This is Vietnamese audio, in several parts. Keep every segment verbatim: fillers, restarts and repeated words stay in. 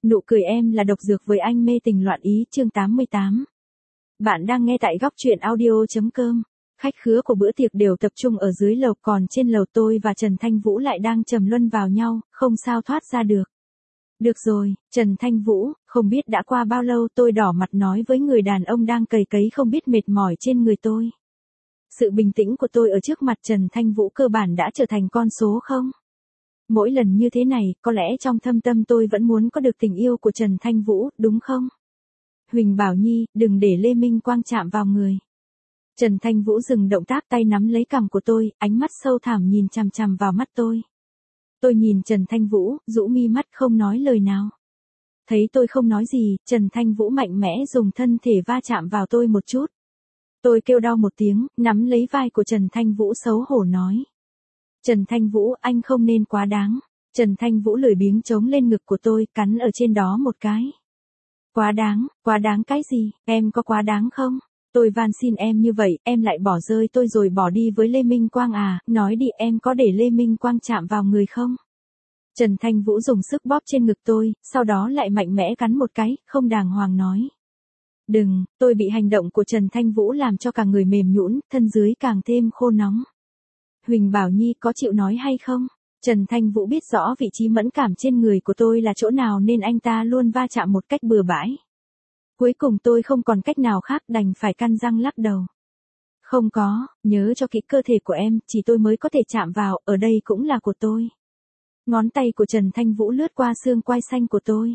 Nụ cười em là độc dược với anh mê tình loạn ý chương tám mươi tám. Bạn đang nghe tại góc truyện audio.com. Khách khứa của bữa tiệc đều tập trung ở dưới lầu, còn trên lầu tôi và Trần Thanh Vũ lại đang trầm luân vào nhau, không sao thoát ra được. Được rồi, Trần Thanh Vũ, không biết đã qua bao lâu, tôi đỏ mặt nói với người đàn ông đang cày cấy không biết mệt mỏi trên người tôi. Sự bình tĩnh của tôi ở trước mặt Trần Thanh Vũ cơ bản đã trở thành con số không. Mỗi lần như thế này, có lẽ trong thâm tâm tôi vẫn muốn có được tình yêu của Trần Thanh Vũ, đúng không? Huỳnh Bảo Nhi, đừng để Lê Minh Quang chạm vào người. Trần Thanh Vũ dừng động tác, tay nắm lấy cằm của tôi, ánh mắt sâu thẳm nhìn chằm chằm vào mắt tôi. Tôi nhìn Trần Thanh Vũ, rũ mi mắt không nói lời nào. Thấy tôi không nói gì, Trần Thanh Vũ mạnh mẽ dùng thân thể va chạm vào tôi một chút. Tôi kêu đau một tiếng, nắm lấy vai của Trần Thanh Vũ xấu hổ nói. Trần Thanh Vũ, anh không nên quá đáng. Trần Thanh Vũ lười biếng chống lên ngực của tôi, cắn ở trên đó một cái. Quá đáng, quá đáng cái gì, em có quá đáng không? Tôi van xin em như vậy, em lại bỏ rơi tôi rồi bỏ đi với Lê Minh Quang à, nói đi em có để Lê Minh Quang chạm vào người không? Trần Thanh Vũ dùng sức bóp trên ngực tôi, sau đó lại mạnh mẽ cắn một cái, không đàng hoàng nói. Đừng, tôi bị hành động của Trần Thanh Vũ làm cho cả người mềm nhũn, thân dưới càng thêm khô nóng. Huỳnh Bảo Nhi có chịu nói hay không? Trần Thanh Vũ biết rõ vị trí mẫn cảm trên người của tôi là chỗ nào nên anh ta luôn va chạm một cách bừa bãi. Cuối cùng tôi không còn cách nào khác đành phải căn răng lắc đầu. Không có, nhớ cho kỹ cơ thể của em, chỉ tôi mới có thể chạm vào, ở đây cũng là của tôi. Ngón tay của Trần Thanh Vũ lướt qua xương quai xanh của tôi.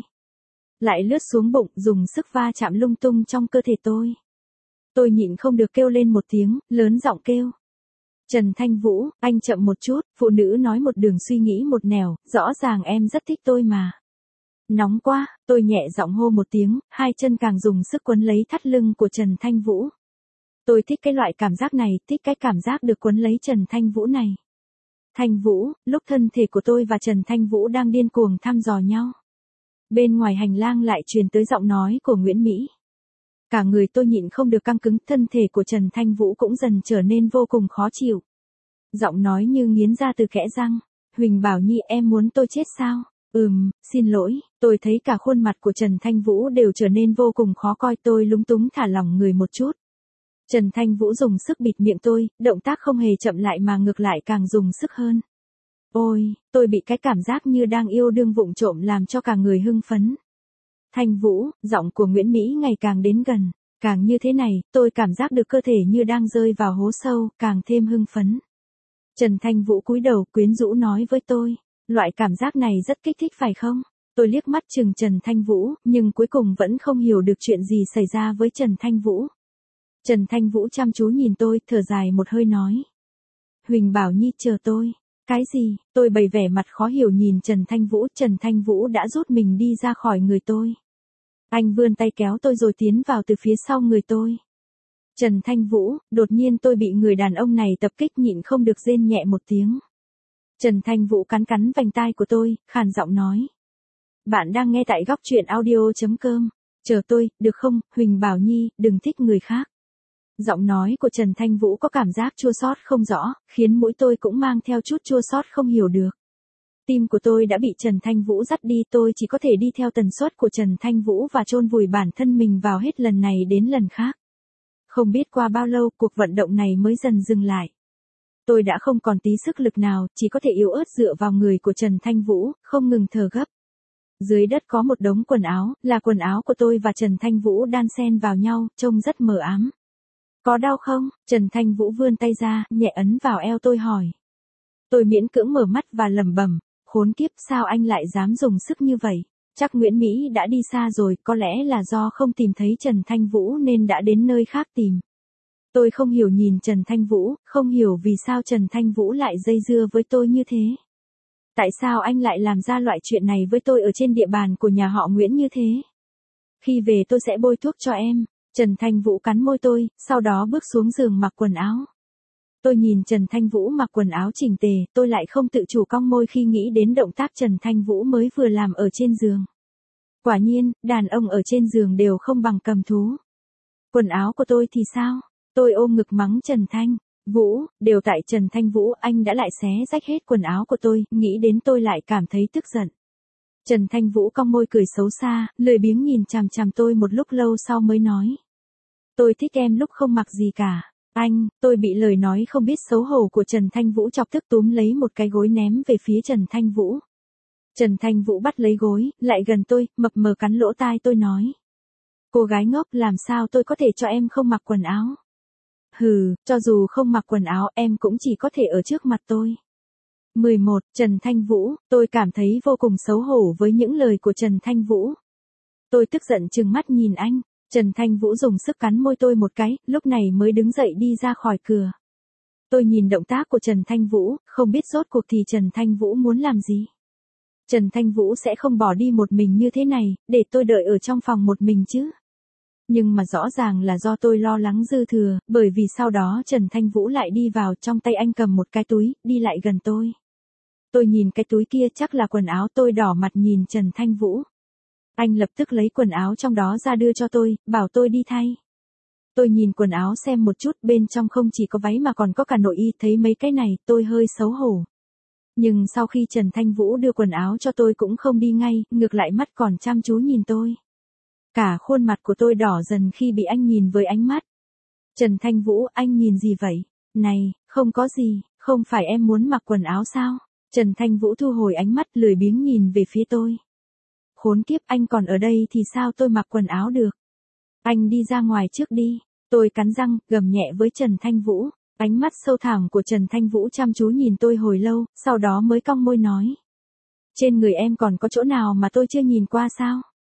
Lại lướt xuống bụng, dùng sức va chạm lung tung trong cơ thể tôi. Tôi nhịn không được kêu lên một tiếng, lớn giọng kêu. Trần Thanh Vũ, anh chậm một chút, phụ nữ nói một đường suy nghĩ một nẻo, rõ ràng em rất thích tôi mà. Nóng quá, tôi nhẹ giọng hô một tiếng, hai chân càng dùng sức quấn lấy thắt lưng của Trần Thanh Vũ. Tôi thích cái loại cảm giác này, thích cái cảm giác được quấn lấy Trần Thanh Vũ này. Thanh Vũ, lúc thân thể của tôi và Trần Thanh Vũ đang điên cuồng thăm dò nhau. Bên ngoài hành lang lại truyền tới giọng nói của Nguyễn Mỹ. Cả người tôi nhịn không được căng cứng, thân thể của Trần Thanh Vũ cũng dần trở nên vô cùng khó chịu. Giọng nói như nghiến ra từ kẽ răng. Huỳnh Bảo Nhi, em muốn tôi chết sao? Ừm, xin lỗi, tôi thấy cả khuôn mặt của Trần Thanh Vũ đều trở nên vô cùng khó coi, tôi lúng túng thả lỏng người một chút. Trần Thanh Vũ dùng sức bịt miệng tôi, động tác không hề chậm lại mà ngược lại càng dùng sức hơn. Ôi, tôi bị cái cảm giác như đang yêu đương vụng trộm làm cho cả người hưng phấn. Thanh Vũ, giọng của Nguyễn Mỹ ngày càng đến gần, càng như thế này, tôi cảm giác được cơ thể như đang rơi vào hố sâu, càng thêm hưng phấn. Trần Thanh Vũ cúi đầu quyến rũ nói với tôi, loại cảm giác này rất kích thích phải không? Tôi liếc mắt chừng Trần Thanh Vũ, nhưng cuối cùng vẫn không hiểu được chuyện gì xảy ra với Trần Thanh Vũ. Trần Thanh Vũ chăm chú nhìn tôi, thở dài một hơi nói. Huỳnh Bảo Nhi, chờ tôi. Cái gì? Tôi bày vẻ mặt khó hiểu nhìn Trần Thanh Vũ, Trần Thanh Vũ đã rút mình đi ra khỏi người tôi. Anh vươn tay kéo tôi rồi tiến vào từ phía sau người tôi. Trần Thanh Vũ, đột nhiên tôi bị người đàn ông này tập kích, nhịn không được rên nhẹ một tiếng. Trần Thanh Vũ cắn cắn vành tai của tôi, khàn giọng nói. Bạn đang nghe tại góc truyện audio.com. Chờ tôi, được không, Huỳnh Bảo Nhi, đừng thích người khác. Giọng nói của Trần Thanh Vũ có cảm giác chua xót không rõ, khiến mũi tôi cũng mang theo chút chua xót không hiểu được. Tim của tôi đã bị Trần Thanh Vũ dắt đi, tôi chỉ có thể đi theo tần suất của Trần Thanh Vũ và chôn vùi bản thân mình vào hết lần này đến lần khác. Không biết qua bao lâu, cuộc vận động này mới dần dừng lại. Tôi đã không còn tí sức lực nào, chỉ có thể yếu ớt dựa vào người của Trần Thanh Vũ, không ngừng thở gấp. Dưới đất có một đống quần áo, là quần áo của tôi và Trần Thanh Vũ đan xen vào nhau, trông rất mờ ám. Có đau không? Trần Thanh Vũ vươn tay ra, nhẹ ấn vào eo tôi hỏi. Tôi miễn cưỡng mở mắt và lẩm bẩm, khốn kiếp, sao anh lại dám dùng sức như vậy? Chắc Nguyễn Mỹ đã đi xa rồi, có lẽ là do không tìm thấy Trần Thanh Vũ nên đã đến nơi khác tìm. Tôi không hiểu nhìn Trần Thanh Vũ, không hiểu vì sao Trần Thanh Vũ lại dây dưa với tôi như thế. Tại sao anh lại làm ra loại chuyện này với tôi ở trên địa bàn của nhà họ Nguyễn như thế? Khi về tôi sẽ bôi thuốc cho em. Trần Thanh Vũ cắn môi tôi, sau đó bước xuống giường mặc quần áo. Tôi nhìn Trần Thanh Vũ mặc quần áo chỉnh tề, tôi lại không tự chủ cong môi khi nghĩ đến động tác Trần Thanh Vũ mới vừa làm ở trên giường. Quả nhiên, đàn ông ở trên giường đều không bằng cầm thú. Quần áo của tôi thì sao? Tôi ôm ngực mắng Trần Thanh Vũ, đều tại Trần Thanh Vũ, anh đã lại xé rách hết quần áo của tôi, nghĩ đến tôi lại cảm thấy tức giận. Trần Thanh Vũ cong môi cười xấu xa, lười biếng nhìn chằm chằm tôi một lúc lâu sau mới nói. Tôi thích em lúc không mặc gì cả. Anh, tôi bị lời nói không biết xấu hổ của Trần Thanh Vũ chọc tức túm lấy một cái gối ném về phía Trần Thanh Vũ. Trần Thanh Vũ bắt lấy gối, lại gần tôi, mập mờ cắn lỗ tai tôi nói. Cô gái ngốc, làm sao tôi có thể cho em không mặc quần áo? Hừ, cho dù không mặc quần áo em cũng chỉ có thể ở trước mặt tôi. mười một. Trần Thanh Vũ, tôi cảm thấy vô cùng xấu hổ với những lời của Trần Thanh Vũ. Tôi tức giận trừng mắt nhìn anh. Trần Thanh Vũ dùng sức cắn môi tôi một cái, lúc này mới đứng dậy đi ra khỏi cửa. Tôi nhìn động tác của Trần Thanh Vũ, không biết rốt cuộc thì Trần Thanh Vũ muốn làm gì. Trần Thanh Vũ sẽ không bỏ đi một mình như thế này, để tôi đợi ở trong phòng một mình chứ. Nhưng mà rõ ràng là do tôi lo lắng dư thừa, bởi vì sau đó Trần Thanh Vũ lại đi vào, trong tay anh cầm một cái túi, đi lại gần tôi. Tôi nhìn cái túi kia chắc là quần áo, tôi đỏ mặt nhìn Trần Thanh Vũ. Anh lập tức lấy quần áo trong đó ra đưa cho tôi, bảo tôi đi thay. Tôi nhìn quần áo xem một chút, bên trong không chỉ có váy mà còn có cả nội y, thấy mấy cái này, tôi hơi xấu hổ. Nhưng sau khi Trần Thanh Vũ đưa quần áo cho tôi cũng không đi ngay, ngược lại mắt còn chăm chú nhìn tôi. Cả khuôn mặt của tôi đỏ dần khi bị anh nhìn với ánh mắt. Trần Thanh Vũ, anh nhìn gì vậy? Này, không có gì, không phải em muốn mặc quần áo sao? Trần Thanh Vũ thu hồi ánh mắt lười biếng nhìn về phía tôi. Khốn kiếp, anh còn ở đây thì sao tôi mặc quần áo được? Anh đi ra ngoài trước đi. Tôi cắn răng, gầm nhẹ với Trần Thanh Vũ. Ánh mắt sâu thẳm của Trần Thanh Vũ chăm chú nhìn tôi hồi lâu, sau đó mới cong môi nói. Trên người em còn có chỗ nào mà tôi chưa nhìn qua sao?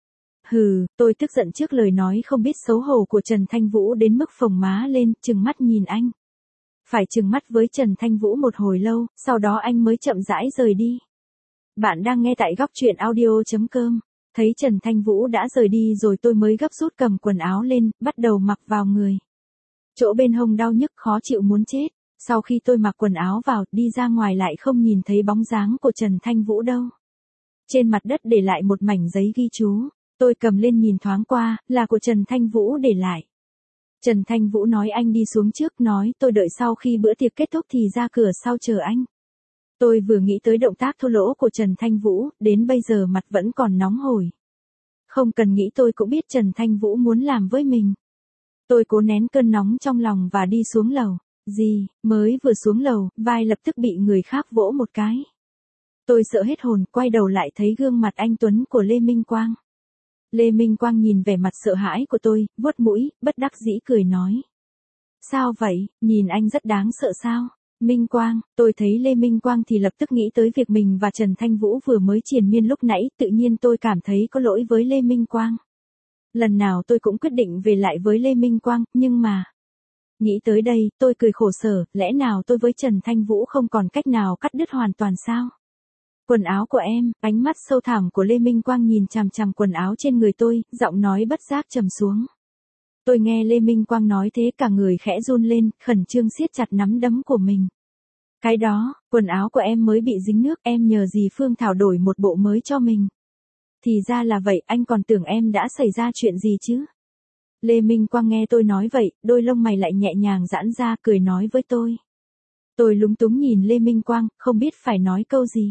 Hừ, tôi tức giận trước lời nói không biết xấu hổ của Trần Thanh Vũ đến mức phồng má lên, trừng mắt nhìn anh. Phải trừng mắt với Trần Thanh Vũ một hồi lâu, sau đó anh mới chậm rãi rời đi. Bạn đang nghe tại góc truyện audio chấm com. Thấy Trần Thanh Vũ đã rời đi rồi tôi mới gấp rút cầm quần áo lên, bắt đầu mặc vào người. Chỗ bên hông đau nhức khó chịu muốn chết. Sau khi tôi mặc quần áo vào, đi ra ngoài lại không nhìn thấy bóng dáng của Trần Thanh Vũ đâu. Trên mặt đất để lại một mảnh giấy ghi chú. Tôi cầm lên nhìn thoáng qua, là của Trần Thanh Vũ để lại. Trần Thanh Vũ nói anh đi xuống trước, nói tôi đợi sau khi bữa tiệc kết thúc thì ra cửa sau chờ anh. Tôi vừa nghĩ tới động tác thô lỗ của Trần Thanh Vũ, đến bây giờ mặt vẫn còn nóng hổi. Không cần nghĩ tôi cũng biết Trần Thanh Vũ muốn làm với mình. Tôi cố nén cơn nóng trong lòng và đi xuống lầu. Gì, mới vừa xuống lầu, vai lập tức bị người khác vỗ một cái. Tôi sợ hết hồn, quay đầu lại thấy gương mặt anh tuấn của Lê Minh Quang. Lê Minh Quang nhìn vẻ mặt sợ hãi của tôi, vuốt mũi, bất đắc dĩ cười nói. Sao vậy, nhìn anh rất đáng sợ sao? Minh Quang, tôi thấy Lê Minh Quang thì lập tức nghĩ tới việc mình và Trần Thanh Vũ vừa mới triền miên lúc nãy, tự nhiên tôi cảm thấy có lỗi với Lê Minh Quang. Lần nào tôi cũng quyết định về lại với Lê Minh Quang, nhưng mà... Nghĩ tới đây, tôi cười khổ sở, lẽ nào tôi với Trần Thanh Vũ không còn cách nào cắt đứt hoàn toàn sao? Quần áo của em, ánh mắt sâu thẳm của Lê Minh Quang nhìn chằm chằm quần áo trên người tôi, giọng nói bất giác trầm xuống. Tôi nghe Lê Minh Quang nói thế cả người khẽ run lên, khẩn trương siết chặt nắm đấm của mình. Cái đó, quần áo của em mới bị dính nước, em nhờ dì Phương Thảo đổi một bộ mới cho mình. Thì ra là vậy, anh còn tưởng em đã xảy ra chuyện gì chứ? Lê Minh Quang nghe tôi nói vậy, đôi lông mày lại nhẹ nhàng giãn ra, cười nói với tôi. Tôi lúng túng nhìn Lê Minh Quang, không biết phải nói câu gì.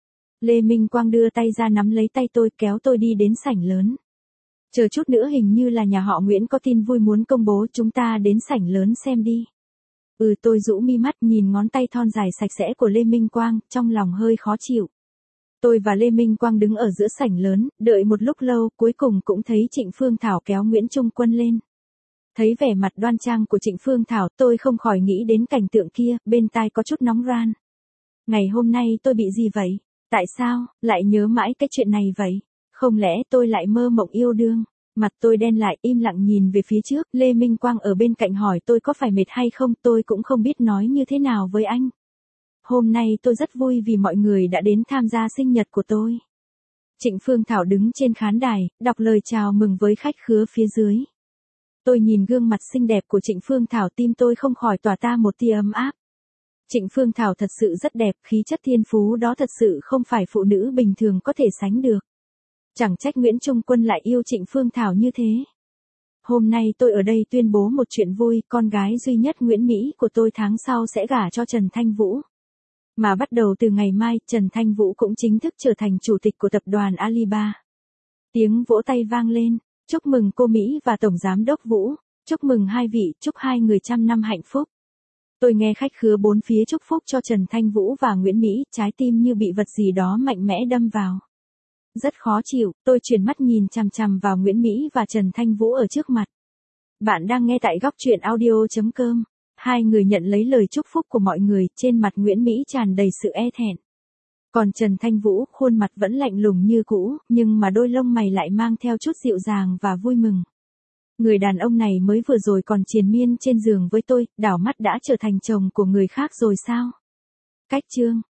Lê Minh Quang đưa tay ra nắm lấy tay tôi, kéo tôi đi đến sảnh lớn. Chờ chút nữa hình như là nhà họ Nguyễn có tin vui muốn công bố, chúng ta đến sảnh lớn xem đi. Ừ, tôi rũ mi mắt nhìn ngón tay thon dài sạch sẽ của Lê Minh Quang, trong lòng hơi khó chịu. Tôi và Lê Minh Quang đứng ở giữa sảnh lớn, đợi một lúc lâu, cuối cùng cũng thấy Trịnh Phương Thảo kéo Nguyễn Trung Quân lên. Thấy vẻ mặt đoan trang của Trịnh Phương Thảo, tôi không khỏi nghĩ đến cảnh tượng kia, bên tai có chút nóng ran. Ngày hôm nay tôi bị gì vậy? Tại sao, lại nhớ mãi cái chuyện này vậy? Không lẽ tôi lại mơ mộng yêu đương? Mặt tôi đen lại, im lặng nhìn về phía trước, Lê Minh Quang ở bên cạnh hỏi tôi có phải mệt hay không, tôi cũng không biết nói như thế nào với anh. Hôm nay tôi rất vui vì mọi người đã đến tham gia sinh nhật của tôi. Trịnh Phương Thảo đứng trên khán đài, đọc lời chào mừng với khách khứa phía dưới. Tôi nhìn gương mặt xinh đẹp của Trịnh Phương Thảo, tim tôi không khỏi tỏa ta một tia ấm áp. Trịnh Phương Thảo thật sự rất đẹp, khí chất thiên phú đó thật sự không phải phụ nữ bình thường có thể sánh được. Chẳng trách Nguyễn Trung Quân lại yêu Trịnh Phương Thảo như thế. Hôm nay tôi ở đây tuyên bố một chuyện vui, con gái duy nhất Nguyễn Mỹ của tôi tháng sau sẽ gả cho Trần Thanh Vũ. Mà bắt đầu từ ngày mai, Trần Thanh Vũ cũng chính thức trở thành chủ tịch của tập đoàn Alibaba. Tiếng vỗ tay vang lên, chúc mừng cô Mỹ và Tổng Giám đốc Vũ, chúc mừng hai vị, chúc hai người trăm năm hạnh phúc. Tôi nghe khách khứa bốn phía chúc phúc cho Trần Thanh Vũ và Nguyễn Mỹ, trái tim như bị vật gì đó mạnh mẽ đâm vào. Rất khó chịu, tôi chuyển mắt nhìn chằm chằm vào Nguyễn Mỹ và Trần Thanh Vũ ở trước mặt. Bạn đang nghe tại góc truyện audio.com. Hai người nhận lấy lời chúc phúc của mọi người, trên mặt Nguyễn Mỹ tràn đầy sự e thẹn. Còn Trần Thanh Vũ, khuôn mặt vẫn lạnh lùng như cũ, nhưng mà đôi lông mày lại mang theo chút dịu dàng và vui mừng. Người đàn ông này mới vừa rồi còn triền miên trên giường với tôi, đảo mắt đã trở thành chồng của người khác rồi sao? Cách chương